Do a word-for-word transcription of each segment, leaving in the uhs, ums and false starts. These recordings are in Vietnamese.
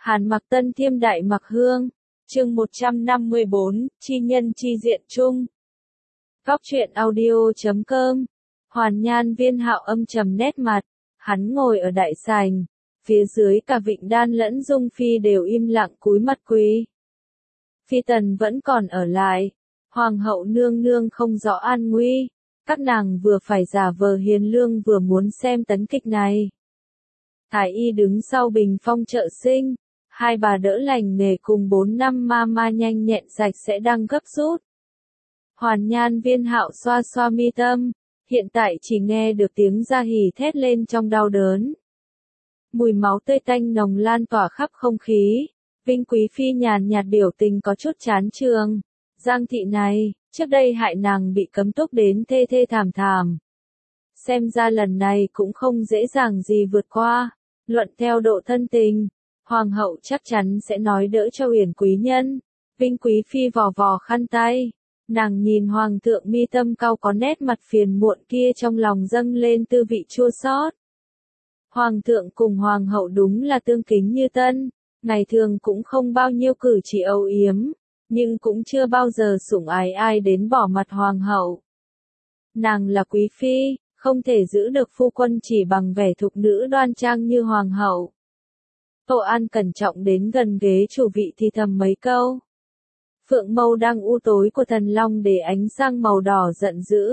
Hàn Mặc Tân Thiêm Đại Mặc Hương, chương một trăm năm mươi bốn, chi nhân chi diện chung. Góc truyện audio chấm com. Hoàn Nhan Viên Hạo âm trầm nét mặt, hắn ngồi ở đại sảnh, phía dưới cả Vịnh Đan lẫn Dung Phi đều im lặng cúi mặt quỳ. Phi tần vẫn còn ở lại, hoàng hậu nương nương không rõ an nguy, các nàng vừa phải giả vờ hiền lương vừa muốn xem tấn kịch này. Thái y đứng sau bình phong trợ sinh, hai bà đỡ lành nghề cùng bốn năm ma ma nhanh nhẹn sạch sẽ đang gấp rút. Hoàn Nhan Viên Hạo xoa xoa mi tâm, hiện tại chỉ nghe được tiếng gia hỉ thét lên trong đau đớn. Mùi máu tươi tanh nồng lan tỏa khắp không khí, Vinh Quý Phi nhàn nhạt biểu tình có chút chán chường. Giang thị này, trước đây hại nàng bị cấm túc đến thê thê thảm thảm. Xem ra lần này cũng không dễ dàng gì vượt qua, luận theo độ thân tình. Hoàng hậu chắc chắn sẽ nói đỡ cho Uyển quý nhân. Vinh Quý Phi vò vò khăn tay, nàng nhìn hoàng thượng mi tâm cau có nét mặt phiền muộn kia trong lòng dâng lên tư vị chua xót. Hoàng thượng cùng hoàng hậu đúng là tương kính như tân, ngày thường cũng không bao nhiêu cử chỉ âu yếm, nhưng cũng chưa bao giờ sủng ái ai đến bỏ mặt hoàng hậu. Nàng là quý phi, không thể giữ được phu quân chỉ bằng vẻ thục nữ đoan trang như hoàng hậu. Tô An cẩn trọng đến gần ghế chủ vị thì thầm mấy câu. Phượng mâu đang u tối của thần long để ánh sang màu đỏ giận dữ.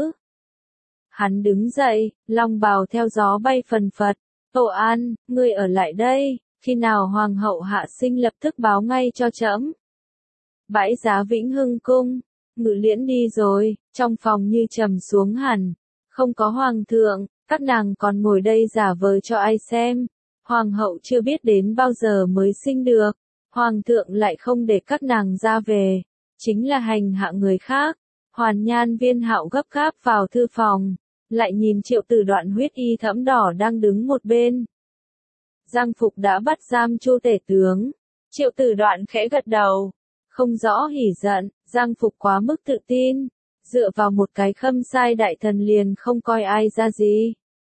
Hắn đứng dậy, long bào theo gió bay phần phật. Tô An, ngươi ở lại đây, khi nào hoàng hậu hạ sinh lập tức báo ngay cho trẫm. Bãi giá Vĩnh Hưng cung, Ngự Liễn đi rồi, trong phòng như trầm xuống hẳn. Không có hoàng thượng, các nàng còn ngồi đây giả vờ cho ai xem. Hoàng hậu chưa biết đến bao giờ mới sinh được, hoàng thượng lại không để các nàng ra về, chính là hành hạ người khác. Hoàn Nhan Viên Hạo gấp gáp vào thư phòng, lại nhìn Triệu Tử Đoạn huyết y thẫm đỏ đang đứng một bên. Giang Phục đã bắt giam Chu tể tướng. Triệu Tử Đoạn khẽ gật đầu, không rõ hỉ giận. Giang Phục quá mức tự tin, dựa vào một cái khâm sai đại thần liền không coi ai ra gì.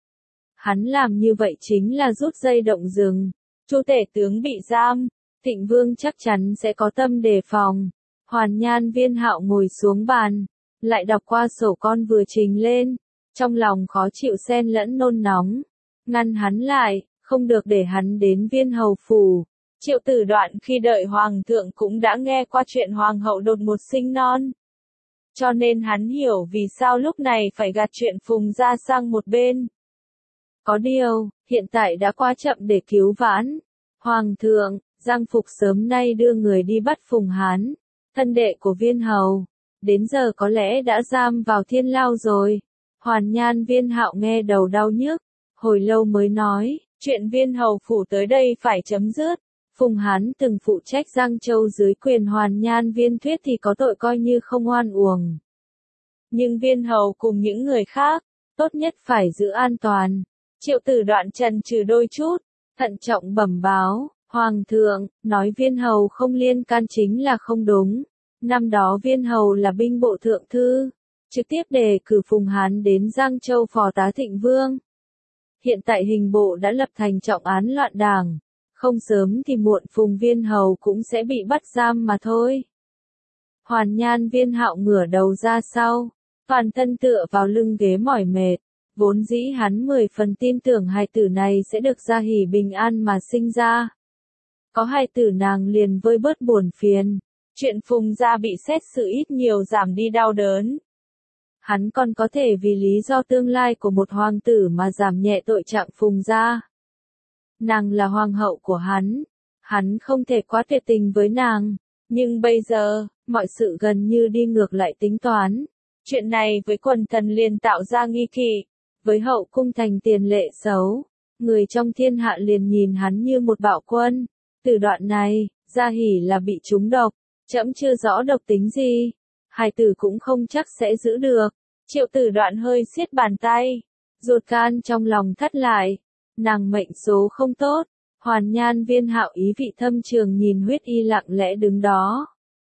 Hắn làm như vậy chính là rút dây động rừng. Chu tể tướng bị giam, Thịnh Vương chắc chắn sẽ có tâm đề phòng. Hoàn Nhan Viên Hạo ngồi xuống bàn, lại đọc qua sổ con vừa trình lên, trong lòng khó chịu xen lẫn nôn nóng, ngăn hắn lại, không được để hắn đến Viên hầu phủ. Triệu Tử Đoạn khi đợi hoàng thượng cũng đã nghe qua chuyện hoàng hậu đột ngột sinh non, cho nên hắn hiểu vì sao lúc này phải gạt chuyện Phùng gia sang một bên. Có điều, hiện tại đã quá chậm để cứu vãn. Hoàng thượng, Giang Phục sớm nay đưa người đi bắt Phùng Hán, thân đệ của Viên hầu, đến giờ có lẽ đã giam vào thiên lao rồi. Hoàn Nhan Viên Hạo nghe đầu đau nhức, hồi lâu mới nói, chuyện Viên hầu phủ tới đây phải chấm dứt. Phùng Hán từng phụ trách Giang Châu dưới quyền Hoàn Nhan Viên Thuyết thì có tội coi như không oan uổng. Nhưng Viên hầu cùng những người khác, tốt nhất phải giữ an toàn. Triệu Tử Đoạn chần chừ đôi chút, thận trọng bẩm báo, Hoàng thượng, nói Viên hầu không liên can chính là không đúng. Năm đó Viên hầu là binh bộ thượng thư, trực tiếp đề cử Phùng Hán đến Giang Châu phò tá Thịnh Vương. Hiện tại hình bộ đã lập thành trọng án loạn đảng, không sớm thì muộn Phùng Viên hầu cũng sẽ bị bắt giam mà thôi. Hoàn Nhan Viên Hạo ngửa đầu ra sau, toàn thân tựa vào lưng ghế mỏi mệt. Vốn dĩ hắn mười phần tin tưởng hài tử này sẽ được gia hỉ bình an mà sinh ra. Có hài tử nàng liền vơi bớt buồn phiền. Chuyện Phùng gia bị xét xử ít nhiều giảm đi đau đớn. Hắn còn có thể vì lý do tương lai của một hoàng tử mà giảm nhẹ tội trạng Phùng gia. Nàng là hoàng hậu của hắn. Hắn không thể quá tuyệt tình với nàng. Nhưng bây giờ, mọi sự gần như đi ngược lại tính toán. Chuyện này với quần thần liền tạo ra nghi kỵ. Với hậu cung thành tiền lệ xấu, người trong thiên hạ liền nhìn hắn như một bạo quân. Từ đoạn này, gia hỉ là bị trúng độc, trẫm chưa rõ độc tính gì, hài tử cũng không chắc sẽ giữ được. Triệu Tử Đoạn hơi siết bàn tay, ruột gan trong lòng thắt lại, nàng mệnh số không tốt. Hoàn Nhan Viên Hạo ý vị thâm trường nhìn huyết y lặng lẽ đứng đó.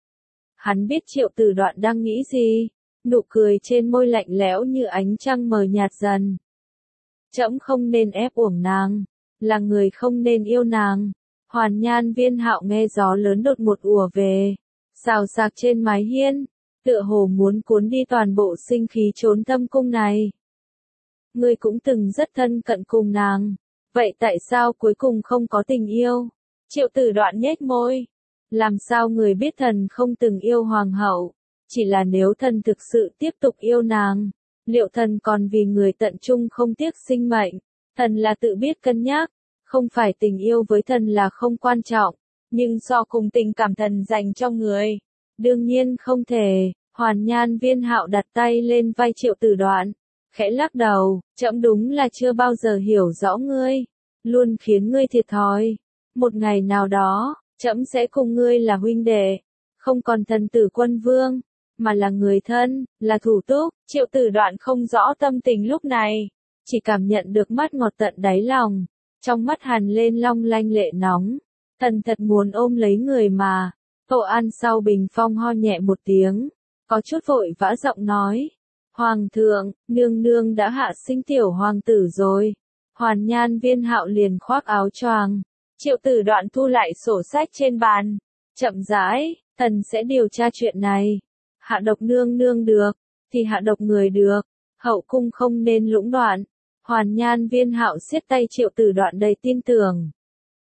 Hắn biết Triệu Tử Đoạn đang nghĩ gì. Nụ cười trên môi lạnh lẽo như ánh trăng mờ nhạt dần. Trẫm không nên ép uổng nàng, là người không nên yêu nàng. Hoàn Nhan Viên Hạo nghe gió lớn đột ngột ùa về, xào xạc trên mái hiên, tựa hồ muốn cuốn đi toàn bộ sinh khí trốn thâm cung này. Ngươi cũng từng rất thân cận cùng nàng, vậy tại sao cuối cùng không có tình yêu? Triệu Tử Đoạn nhếch môi, làm sao người biết thần không từng yêu hoàng hậu, chỉ là nếu thần thực sự tiếp tục yêu nàng, liệu thần còn vì người tận trung không tiếc sinh mệnh? Thần là tự biết cân nhắc, không phải tình yêu với thần là không quan trọng, nhưng so cùng tình cảm thần dành cho người, đương nhiên không thể. Hoàn Nhan Viên Hạo đặt tay lên vai Triệu Tử Đoạn, khẽ lắc đầu, trẫm đúng là chưa bao giờ hiểu rõ ngươi, luôn khiến ngươi thiệt thòi. Một ngày nào đó, trẫm sẽ cùng ngươi là huynh đệ, không còn thần tử quân vương, mà là người thân, là thủ túc. Triệu Tử Đoạn không rõ tâm tình lúc này, chỉ cảm nhận được mắt ngọt tận đáy lòng, trong mắt hằn lên long lanh lệ nóng, thần thật muốn ôm lấy người mà. Tô An sau bình phong ho nhẹ một tiếng, có chút vội vã giọng nói, Hoàng thượng, nương nương đã hạ sinh tiểu hoàng tử rồi. Hoàn Nhan Viên Hạo liền khoác áo choàng. Triệu Tử Đoạn thu lại sổ sách trên bàn, chậm rãi, thần sẽ điều tra chuyện này. Hạ độc nương nương được, thì hạ độc người được, hậu cung không nên lũng đoạn. Hoàn Nhan Viên Hạo siết tay Triệu Tử Đoạn đầy tin tưởng.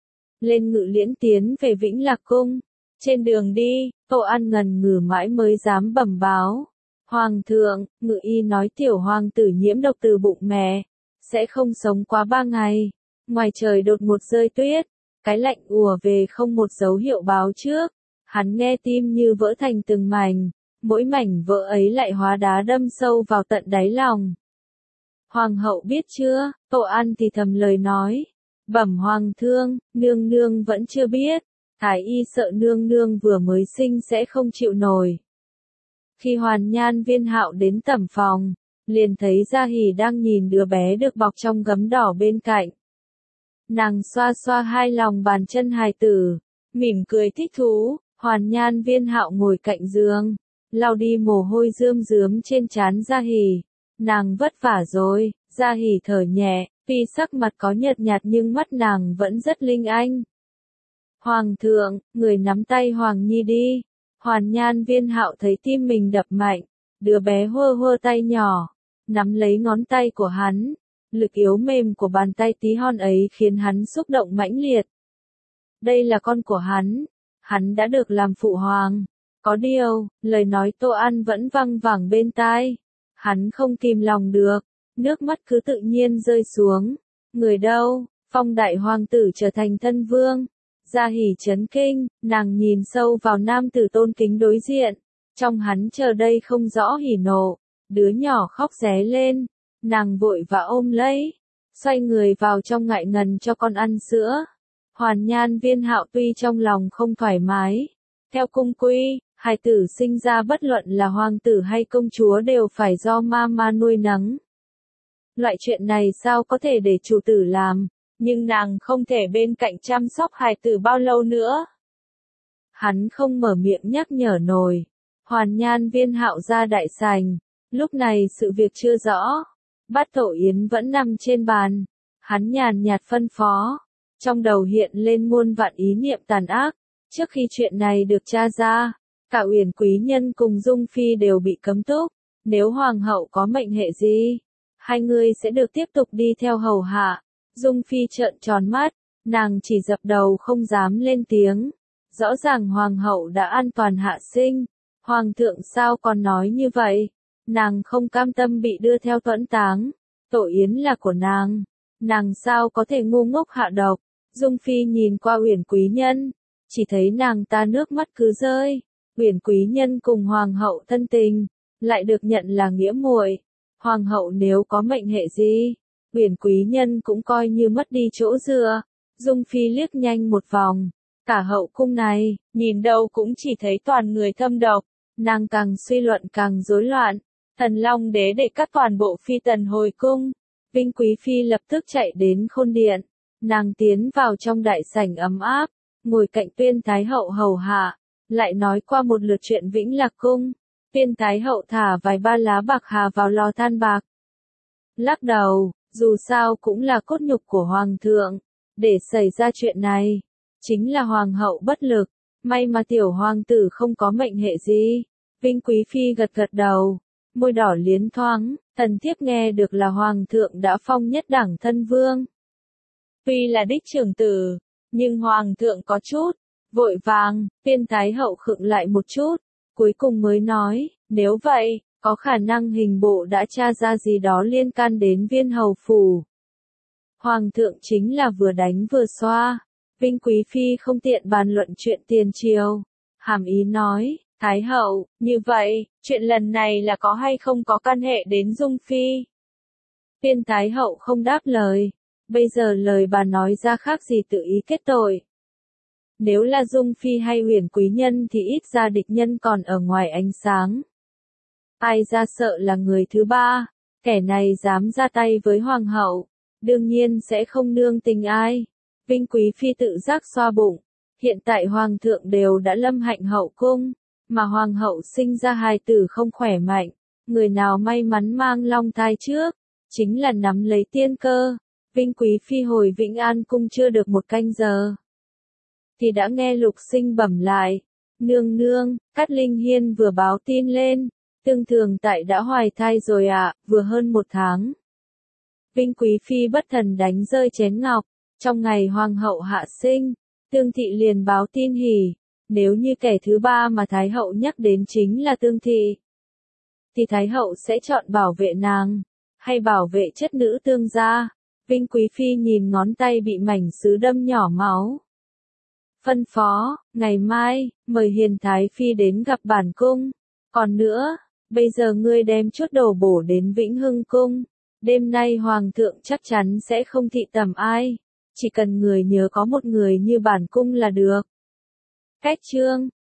Lên ngự liễn tiến về Vĩnh Lạc Cung. Trên đường đi, Tô An ngần ngừ mãi mới dám bẩm báo. Hoàng thượng, ngự y nói tiểu hoàng tử nhiễm độc từ bụng mẹ, sẽ không sống quá ba ngày. Ngoài trời đột ngột rơi tuyết, cái lạnh ùa về không một dấu hiệu báo trước. Hắn nghe tim như vỡ thành từng mảnh, mỗi mảnh vỡ ấy lại hóa đá đâm sâu vào tận đáy lòng. Hoàng hậu biết chưa? Tô An thì thầm lời nói. Bẩm hoàng thương, nương nương vẫn chưa biết. Thái y sợ nương nương vừa mới sinh sẽ không chịu nổi. Khi Hoàn Nhan Viên Hạo đến tẩm phòng, liền thấy Gia Hỉ đang nhìn đứa bé được bọc trong gấm đỏ bên cạnh. Nàng xoa xoa hai lòng bàn chân hài tử, mỉm cười thích thú. Hoàn Nhan Viên Hạo ngồi cạnh giường, lau đi mồ hôi rơm rớm trên trán Gia Hỉ. Nàng vất vả rồi. Gia Hỉ thở nhẹ, tuy sắc mặt có nhợt nhạt nhưng mắt nàng vẫn rất linh anh. Hoàng thượng, người nắm tay Hoàng Nhi đi. Hoàn Nhan Viên Hạo thấy tim mình đập mạnh, đứa bé hơ hơ tay nhỏ, nắm lấy ngón tay của hắn. Lực yếu mềm của bàn tay tí hon ấy khiến hắn xúc động mãnh liệt. Đây là con của hắn, hắn đã được làm phụ hoàng. Có điều, lời nói Tô An vẫn văng vẳng bên tai. Hắn không kìm lòng được, nước mắt cứ tự nhiên rơi xuống. Người đâu? Phong đại hoàng tử trở thành thân vương. Gia Hỉ chấn kinh, nàng nhìn sâu vào nam tử tôn kính đối diện. Trong hắn chờ đây không rõ hỉ nộ, đứa nhỏ khóc ré lên. Nàng vội vã ôm lấy, xoay người vào trong ngại ngần cho con ăn sữa. Hoàn Nhan Viên Hạo tuy trong lòng không thoải mái. Theo cung quy, hài tử sinh ra bất luận là hoàng tử hay công chúa đều phải do mama nuôi nấng. Loại chuyện này sao có thể để chủ tử làm, nhưng nàng không thể bên cạnh chăm sóc hài tử bao lâu nữa. Hắn không mở miệng nhắc nhở nổi. Hoàn Nhan Viên Hạo ra đại sảnh, lúc này sự việc chưa rõ. Bát Tổ Yến vẫn nằm trên bàn, hắn nhàn nhạt phân phó, trong đầu hiện lên muôn vạn ý niệm tàn ác. Trước khi chuyện này được tra ra, cả Uyển quý nhân cùng Dung Phi đều bị cấm túc. Nếu hoàng hậu có mệnh hệ gì, hai người sẽ được tiếp tục đi theo hầu hạ. Dung Phi trợn tròn mắt, nàng chỉ dập đầu không dám lên tiếng. Rõ ràng hoàng hậu đã an toàn hạ sinh, hoàng thượng sao còn nói như vậy? Nàng không cam tâm bị đưa theo tuẫn táng. Tổ Yến là của nàng, nàng sao có thể ngu ngốc hạ độc? Dung Phi nhìn qua Uyển quý nhân, chỉ thấy nàng ta nước mắt cứ rơi. Uyển quý nhân cùng hoàng hậu thân tình, lại được nhận là nghĩa muội. Hoàng hậu nếu có mệnh hệ gì, Uyển quý nhân cũng coi như mất đi chỗ dựa. Dung Phi liếc nhanh một vòng, cả hậu cung này, nhìn đâu cũng chỉ thấy toàn người thâm độc. Nàng càng suy luận càng rối loạn. Thần Long đế để cắt toàn bộ phi tần hồi cung. Vinh Quý Phi lập tức chạy đến Khôn Điện. Nàng tiến vào trong đại sảnh ấm áp, ngồi cạnh Tuyên Thái Hậu hầu hạ, lại nói qua một lượt chuyện Vĩnh Lạc Cung. Tuyên Thái Hậu thả vài ba lá bạc hà vào lò than bạc. Lắc đầu, dù sao cũng là cốt nhục của Hoàng thượng. Để xảy ra chuyện này, chính là hoàng hậu bất lực, may mà tiểu hoàng tử không có mệnh hệ gì. Vinh Quý Phi gật gật đầu, môi đỏ liến thoáng, thần thiếp nghe được là hoàng thượng đã phong nhất đẳng thân vương. Tuy là đích trưởng tử, nhưng hoàng thượng có chút vội vàng, Viên Thái hậu khựng lại một chút, cuối cùng mới nói, nếu vậy, có khả năng hình bộ đã tra ra gì đó liên can đến Viên hầu phủ. Hoàng thượng chính là vừa đánh vừa xoa. Vinh Quý Phi không tiện bàn luận chuyện tiền triều, hàm ý nói, Thái hậu, như vậy, chuyện lần này là có hay không có căn hệ đến Dung Phi? Viên Thái hậu không đáp lời, bây giờ lời bà nói ra khác gì tự ý kết tội. Nếu là Dung Phi hay Huyền quý nhân thì ít ra địch nhân còn ở ngoài ánh sáng. Ai ra sợ là người thứ ba, kẻ này dám ra tay với hoàng hậu, đương nhiên sẽ không nương tình ai. Vinh Quý Phi tự giác xoa bụng, hiện tại hoàng thượng đều đã lâm hạnh hậu cung, mà hoàng hậu sinh ra hài tử không khỏe mạnh, người nào may mắn mang long thai trước, chính là nắm lấy tiên cơ. Vinh Quý Phi hồi Vĩnh An cung chưa được một canh giờ, thì đã nghe Lục Sinh bẩm lại, nương nương, Cát Linh Hiên vừa báo tin lên, tương thường tại đã hoài thai rồi ạ, à, vừa hơn một tháng. Vinh Quý Phi bất thần đánh rơi chén ngọc, trong ngày hoàng hậu hạ sinh, Tương Thị liền báo tin hỉ, nếu như kẻ thứ ba mà Thái hậu nhắc đến chính là Tương Thị, thì Thái hậu sẽ chọn bảo vệ nàng, hay bảo vệ chất nữ Tương gia. Vinh Quý Phi nhìn ngón tay bị mảnh sứ đâm nhỏ máu. Phân phó, ngày mai, mời Hiền Thái Phi đến gặp bản cung. Còn nữa, bây giờ ngươi đem chút đồ bổ đến Vĩnh Hưng cung. Đêm nay hoàng thượng chắc chắn sẽ không thị tầm ai. Chỉ cần người nhớ có một người như bản cung là được. Cách chương